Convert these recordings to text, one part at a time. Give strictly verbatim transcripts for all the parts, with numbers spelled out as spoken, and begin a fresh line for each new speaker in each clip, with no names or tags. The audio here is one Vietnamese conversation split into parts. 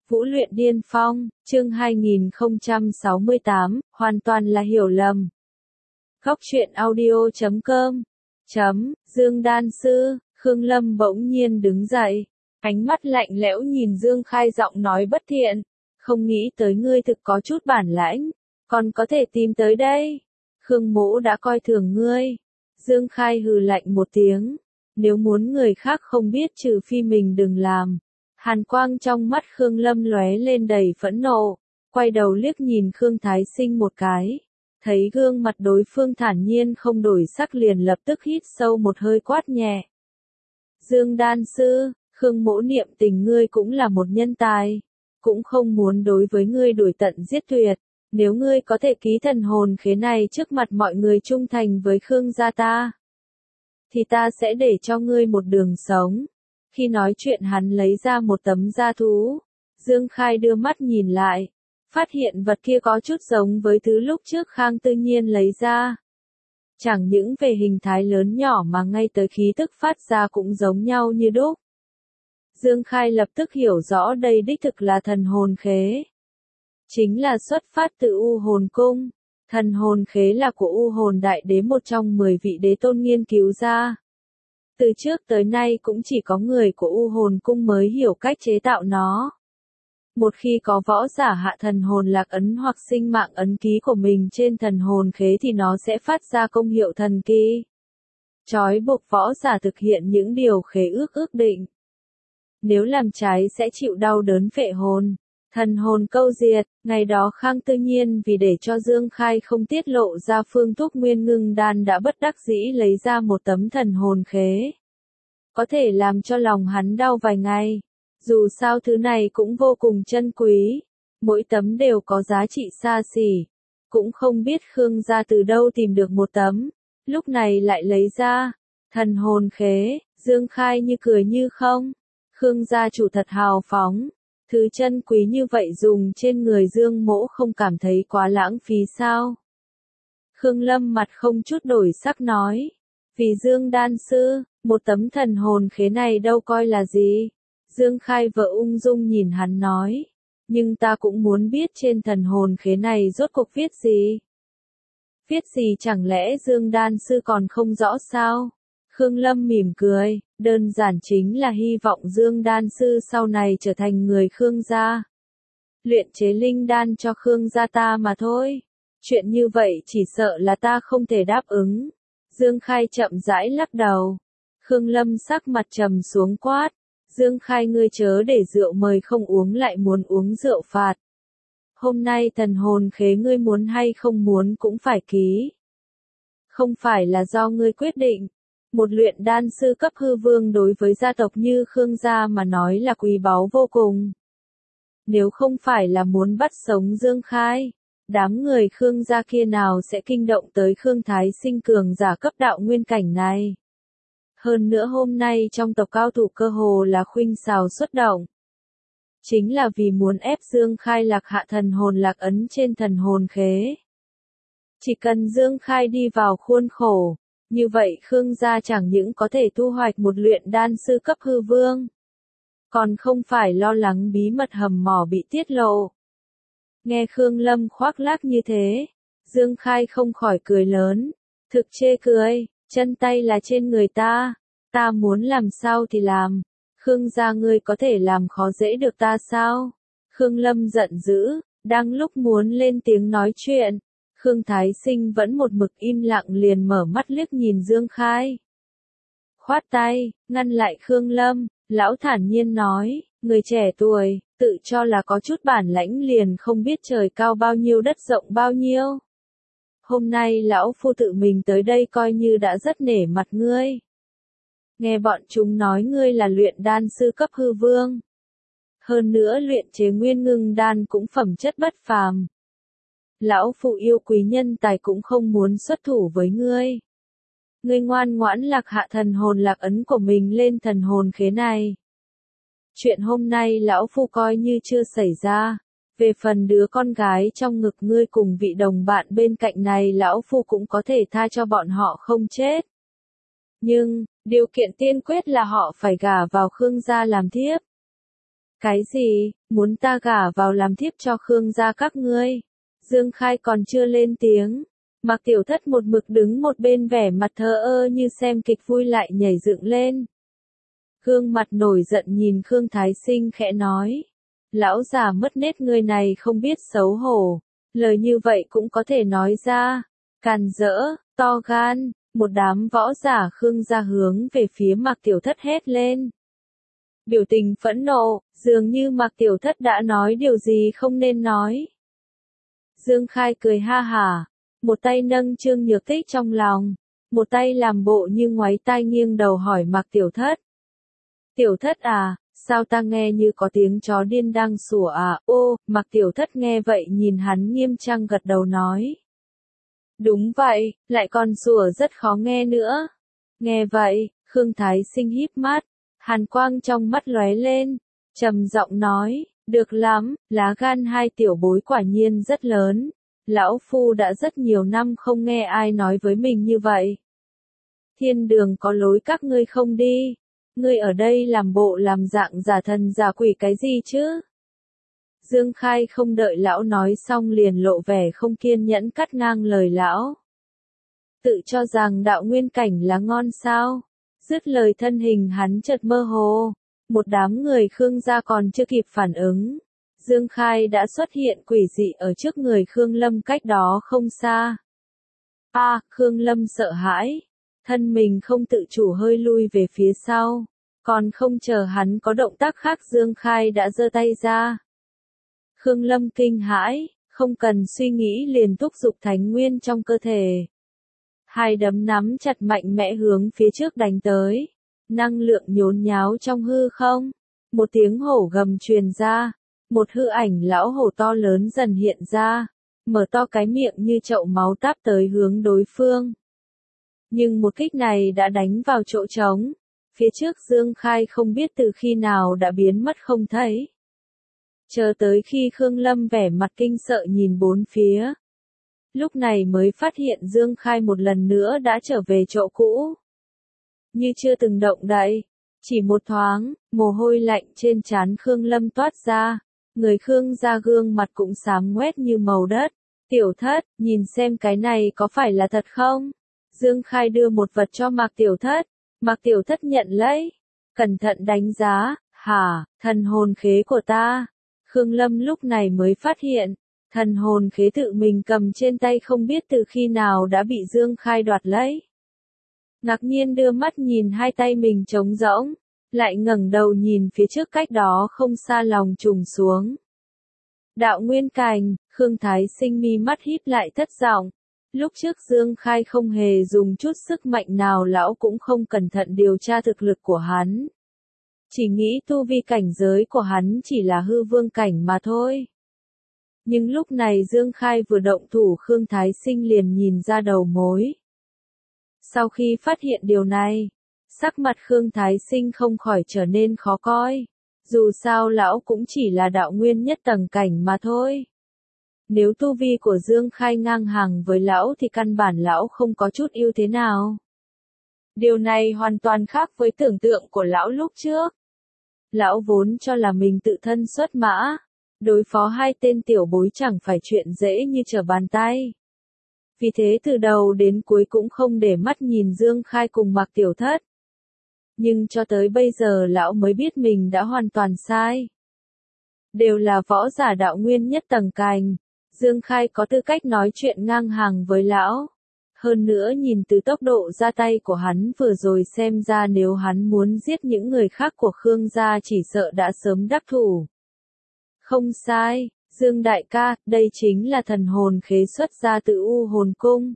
Vũ luyện điên phong, chương hai nghìn không trăm sáu mươi tám, hoàn toàn là hiểu lầm. Góc truyện audio chấm com chấm, Dương Đan Sư, Khương Lâm bỗng nhiên đứng dậy, ánh mắt lạnh lẽo nhìn Dương Khai, giọng nói bất thiện, không nghĩ tới ngươi thực có chút bản lãnh, còn có thể tìm tới đây. Khương Mỗ đã coi thường ngươi. Dương Khai hừ lạnh một tiếng, nếu muốn người khác không biết trừ phi mình đừng làm. Hàn quang trong mắt Khương Lâm lóe lên đầy phẫn nộ, quay đầu liếc nhìn Khương Thái Sinh một cái, thấy gương mặt đối phương thản nhiên không đổi sắc liền lập tức hít sâu một hơi quát nhẹ. Dương Đan Sư, Khương Mỗ niệm tình ngươi cũng là một nhân tài, cũng không muốn đối với ngươi đuổi tận giết tuyệt, nếu ngươi có thể ký thần hồn khế này trước mặt mọi người trung thành với Khương gia ta, thì ta sẽ để cho ngươi một đường sống. Khi nói chuyện hắn lấy ra một tấm da thú, Dương Khai đưa mắt nhìn lại, phát hiện vật kia có chút giống với thứ lúc trước Khang Tư Nhiên lấy ra. Chẳng những về hình thái lớn nhỏ mà ngay tới khí tức phát ra cũng giống nhau như đúc. Dương Khai lập tức hiểu rõ đây đích thực là thần hồn khế. Chính là xuất phát từ U Hồn Cung, thần hồn khế là của U Hồn Đại Đế, một trong mười vị đế tôn nghiên cứu ra. Từ trước tới nay cũng chỉ có người của U Hồn Cung mới hiểu cách chế tạo nó. Một khi có võ giả hạ thần hồn lạc ấn hoặc sinh mạng ấn ký của mình trên thần hồn khế thì nó sẽ phát ra công hiệu thần kỳ, trói buộc võ giả thực hiện những điều khế ước ước định. Nếu làm trái sẽ chịu đau đớn phệ hồn, thần hồn câu diệt. Ngày đó Khang Tư Nhiên vì để cho Dương Khai không tiết lộ ra phương thuốc nguyên ngưng đan đã bất đắc dĩ lấy ra một tấm thần hồn khế. Có thể làm cho lòng hắn đau vài ngày. Dù sao thứ này cũng vô cùng chân quý. Mỗi tấm đều có giá trị xa xỉ. Cũng không biết Khương gia từ đâu tìm được một tấm. Lúc này lại lấy ra. Thần hồn khế, Dương Khai như cười như không. Khương gia chủ thật hào phóng. Thứ chân quý như vậy dùng trên người Dương Mỗ không cảm thấy quá lãng phí sao? Khương Lâm mặt không chút đổi sắc nói. Vì Dương Đan Sư, một tấm thần hồn khế này đâu coi là gì. Dương Khai vợ ung dung nhìn hắn nói. Nhưng ta cũng muốn biết trên thần hồn khế này rốt cuộc viết gì. Viết gì chẳng lẽ Dương Đan Sư còn không rõ sao? Khương Lâm mỉm cười, đơn giản chính là hy vọng Dương Đan Sư sau này trở thành người Khương gia. Luyện chế linh đan cho Khương gia ta mà thôi. Chuyện như vậy chỉ sợ là ta không thể đáp ứng. Dương Khai chậm rãi lắc đầu. Khương Lâm sắc mặt trầm xuống quát. Dương Khai ngươi chớ để rượu mời không uống lại muốn uống rượu phạt. Hôm nay thần hồn khế ngươi muốn hay không muốn cũng phải ký. Không phải là do ngươi quyết định. Một luyện đan sư cấp hư vương đối với gia tộc như Khương gia mà nói là quý báu vô cùng. Nếu không phải là muốn bắt sống Dương Khai, đám người Khương gia kia nào sẽ kinh động tới Khương Thái Sinh cường giả cấp đạo nguyên cảnh này. Hơn nữa hôm nay trong tộc cao thủ cơ hồ là khuynh xào xuất động. Chính là vì muốn ép Dương Khai lạc hạ thần hồn lạc ấn trên thần hồn khế. Chỉ cần Dương Khai đi vào khuôn khổ. Như vậy Khương gia chẳng những có thể thu hoạch một luyện đan sư cấp hư vương, còn không phải lo lắng bí mật hầm mỏ bị tiết lộ. Nghe Khương Lâm khoác lác như thế, Dương Khai không khỏi cười lớn, thực chê cười, chân tay là trên người ta, ta muốn làm sao thì làm, Khương gia ngươi có thể làm khó dễ được ta sao? Khương Lâm giận dữ, đang lúc muốn lên tiếng nói chuyện. Khương Thái Sinh vẫn một mực im lặng liền mở mắt liếc nhìn Dương Khai. Khoát tay, ngăn lại Khương Lâm, lão thản nhiên nói, người trẻ tuổi, tự cho là có chút bản lãnh liền không biết trời cao bao nhiêu đất rộng bao nhiêu. Hôm nay lão phu tự mình tới đây coi như đã rất nể mặt ngươi. Nghe bọn chúng nói ngươi là luyện đan sư cấp hư vương. Hơn nữa luyện chế nguyên ngưng đan cũng phẩm chất bất phàm. Lão phụ yêu quý nhân tài cũng không muốn xuất thủ với ngươi. Ngươi ngoan ngoãn lạc hạ thần hồn lạc ấn của mình lên thần hồn khế này. Chuyện hôm nay lão phu coi như chưa xảy ra. Về phần đứa con gái trong ngực ngươi cùng vị đồng bạn bên cạnh này lão phu cũng có thể tha cho bọn họ không chết. Nhưng, điều kiện tiên quyết là họ phải gả vào Khương gia làm thiếp. Cái gì, muốn ta gả vào làm thiếp cho Khương gia các ngươi? Dương Khai còn chưa lên tiếng. Mạc Tiểu Thất một mực đứng một bên vẻ mặt thờ ơ như xem kịch vui lại nhảy dựng lên. Gương mặt nổi giận nhìn Khương Thái Sinh khẽ nói. Lão già mất nết người này không biết xấu hổ. Lời như vậy cũng có thể nói ra. Càn rỡ, to gan, một đám võ giả Khương gia hướng về phía Mạc Tiểu Thất hét lên. Biểu tình phẫn nộ, dường như Mạc Tiểu Thất đã nói điều gì không nên nói. Dương Khai cười ha hả, một tay nâng Trương Nhược Tích trong lòng, một tay làm bộ như ngoáy tai nghiêng đầu hỏi Mạc Tiểu Thất. Tiểu Thất à, sao ta nghe như có tiếng chó điên đang sủa à? Ô, Mạc Tiểu Thất nghe vậy nhìn hắn nghiêm trang gật đầu nói. Đúng vậy, lại còn sủa rất khó nghe nữa. Nghe vậy, Khương Thái Sinh híp mắt, hàn quang trong mắt lóe lên, trầm giọng nói, được lắm, lá gan hai tiểu bối quả nhiên rất lớn. Lão Phu đã rất nhiều năm không nghe ai nói với mình như vậy. Thiên đường có lối các ngươi không đi. Ngươi ở đây làm bộ làm dạng giả thần giả quỷ cái gì chứ? Dương Khai không đợi lão nói xong liền lộ vẻ không kiên nhẫn cắt ngang lời lão. Tự cho rằng đạo nguyên cảnh là ngon sao? Dứt lời thân hình hắn chợt mơ hồ. Một đám người Khương gia còn chưa kịp phản ứng. Dương Khai đã xuất hiện quỷ dị ở trước người Khương Lâm cách đó không xa. A, à, Khương Lâm sợ hãi. Thân mình không tự chủ hơi lui về phía sau. Còn không chờ hắn có động tác khác Dương Khai đã giơ tay ra. Khương Lâm kinh hãi, không cần suy nghĩ liền thúc giục thánh nguyên trong cơ thể. Hai đấm nắm chặt mạnh mẽ hướng phía trước đánh tới. Năng lượng nhốn nháo trong hư không. Một tiếng hổ gầm truyền ra. Một hư ảnh lão hổ to lớn dần hiện ra. Mở to cái miệng như chậu máu táp tới hướng đối phương. Nhưng một kích này đã đánh vào chỗ trống. Phía trước Dương Khai không biết từ khi nào đã biến mất không thấy. Chờ tới khi Khương Lâm vẻ mặt kinh sợ nhìn bốn phía. Lúc này mới phát hiện Dương Khai một lần nữa đã trở về chỗ cũ. Như chưa từng động đậy. Chỉ một thoáng, mồ hôi lạnh trên trán Khương Lâm toát ra. Người Khương ra gương mặt cũng xám ngoét như màu đất. Tiểu Thất, nhìn xem cái này có phải là thật không? Dương Khai đưa một vật cho Mạc Tiểu Thất. Mạc Tiểu Thất nhận lấy. Cẩn thận đánh giá. Hả, thần hồn khế của ta. Khương Lâm lúc này mới phát hiện. Thần hồn khế tự mình cầm trên tay không biết từ khi nào đã bị Dương Khai đoạt lấy. Ngạc nhiên đưa mắt nhìn hai tay mình trống rỗng. Lại ngẩng đầu nhìn phía trước cách đó không xa lòng trùng xuống. Đạo nguyên cảnh, Khương Thái Sinh mi mắt híp lại thất vọng. Lúc trước Dương Khai không hề dùng chút sức mạnh nào lão cũng không cẩn thận điều tra thực lực của hắn. Chỉ nghĩ tu vi cảnh giới của hắn chỉ là hư vương cảnh mà thôi. Nhưng lúc này Dương Khai vừa động thủ Khương Thái Sinh liền nhìn ra đầu mối. Sau khi phát hiện điều này, sắc mặt Khương Thái Sinh không khỏi trở nên khó coi. Dù sao lão cũng chỉ là đạo nguyên nhất tầng cảnh mà thôi. Nếu tu vi của Dương Khai ngang hàng với lão thì căn bản lão không có chút ưu thế nào. Điều này hoàn toàn khác với tưởng tượng của lão lúc trước. Lão vốn cho là mình tự thân xuất mã. Đối phó hai tên tiểu bối chẳng phải chuyện dễ như trở bàn tay. Vì thế từ đầu đến cuối cũng không để mắt nhìn Dương Khai cùng Mạc Tiểu Thất. Nhưng cho tới bây giờ lão mới biết mình đã hoàn toàn sai. Đều là võ giả đạo nguyên nhất tầng cảnh. Dương Khai có tư cách nói chuyện ngang hàng với lão. Hơn nữa nhìn từ tốc độ ra tay của hắn vừa rồi xem ra nếu hắn muốn giết những người khác của Khương gia chỉ sợ đã sớm đắc thủ. Không sai, Dương đại ca, đây chính là thần hồn khế xuất ra từ U Hồn Cung.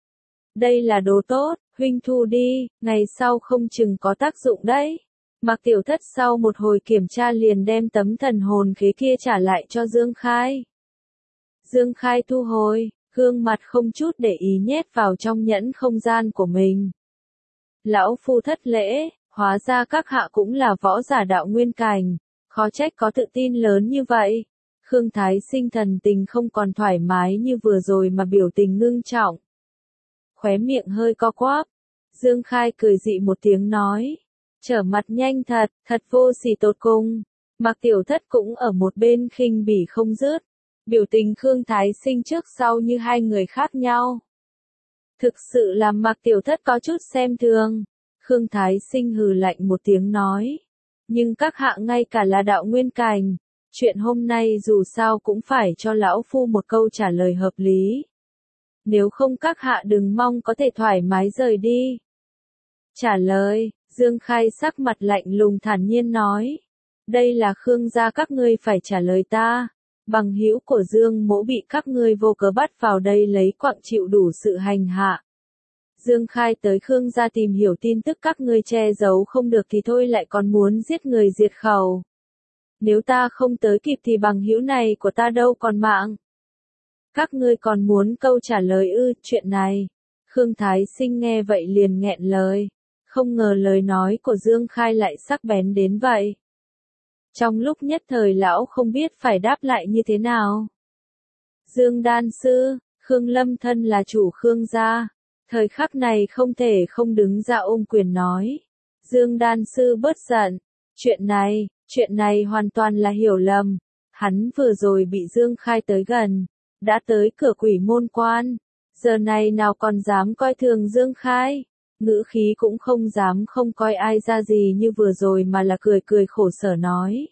Đây là đồ tốt, huynh thu đi, ngày sau không chừng có tác dụng đấy. Mạc Tiểu Thất sau một hồi kiểm tra liền đem tấm thần hồn khế kia trả lại cho Dương Khai. Dương Khai thu hồi, gương mặt không chút để ý nhét vào trong nhẫn không gian của mình. Lão Phu thất lễ, hóa ra các hạ cũng là võ giả đạo nguyên cảnh, khó trách có tự tin lớn như vậy. Khương Thái Sinh thần tình không còn thoải mái như vừa rồi mà biểu tình ngưng trọng. Khóe miệng hơi co quắp. Dương Khai cười dị một tiếng nói. Trở mặt nhanh thật, thật vô sỉ tột cùng. Mạc Tiểu Thất cũng ở một bên khinh bỉ không dứt. Biểu tình Khương Thái Sinh trước sau như hai người khác nhau. Thực sự làm Mạc Tiểu Thất có chút xem thường. Khương Thái Sinh hừ lạnh một tiếng nói. Nhưng các hạ ngay cả là đạo nguyên cảnh. Chuyện hôm nay dù sao cũng phải cho lão phu một câu trả lời hợp lý. Nếu không các hạ đừng mong có thể thoải mái rời đi. Trả lời, Dương Khai sắc mặt lạnh lùng thản nhiên nói. Đây là Khương gia các ngươi phải trả lời ta. Bằng hữu của Dương Mỗ bị các ngươi vô cớ bắt vào đây lấy quặng chịu đủ sự hành hạ. Dương Khai tới Khương gia tìm hiểu tin tức các ngươi che giấu không được thì thôi lại còn muốn giết người diệt khẩu. Nếu ta không tới kịp thì bằng hữu này của ta đâu còn mạng. Các ngươi còn muốn câu trả lời ư, chuyện này. Khương Thái Sinh nghe vậy liền nghẹn lời. Không ngờ lời nói của Dương Khai lại sắc bén đến vậy. Trong lúc nhất thời lão không biết phải đáp lại như thế nào. Dương Đan Sư, Khương Lâm thân là chủ Khương gia. Thời khắc này không thể không đứng ra ôm quyền nói. Dương Đan Sư bớt giận. Chuyện này, chuyện này hoàn toàn là hiểu lầm. Hắn vừa rồi bị Dương Khai tới gần. Đã tới cửa quỷ môn quan. Giờ này nào còn dám coi thường Dương Khai. Ngữ khí cũng không dám không coi ai ra gì như vừa rồi mà là cười cười khổ sở nói.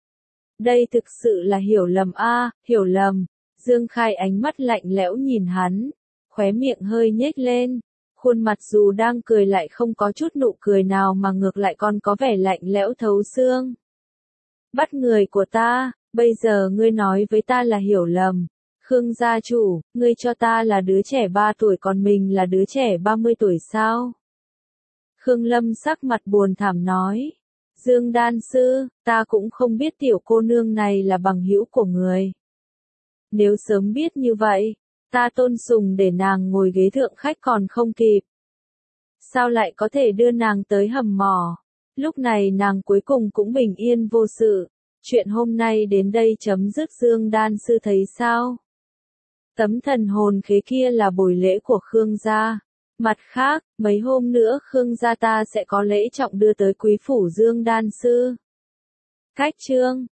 Đây thực sự là hiểu lầm a, à, hiểu lầm. Dương Khai ánh mắt lạnh lẽo nhìn hắn. Khóe miệng hơi nhếch lên. Khuôn mặt dù đang cười lại không có chút nụ cười nào mà ngược lại còn có vẻ lạnh lẽo thấu xương. Bắt người của ta, bây giờ ngươi nói với ta là hiểu lầm. Khương gia chủ, ngươi cho ta là đứa trẻ ba tuổi còn mình là đứa trẻ ba mươi tuổi sao? Khương Lâm sắc mặt buồn thảm nói. Dương Đan Sư, ta cũng không biết tiểu cô nương này là bằng hữu của người. Nếu sớm biết như vậy, ta tôn sùng để nàng ngồi ghế thượng khách còn không kịp. Sao lại có thể đưa nàng tới hầm mỏ? Lúc này nàng cuối cùng cũng bình yên vô sự. Chuyện hôm nay đến đây chấm dứt. Dương Đan Sư thấy sao? Tấm thần hồn khế kia là buổi lễ của Khương gia. Mặt khác, mấy hôm nữa Khương gia ta sẽ có lễ trọng đưa tới quý phủ Dương Đan Sư. Cách chương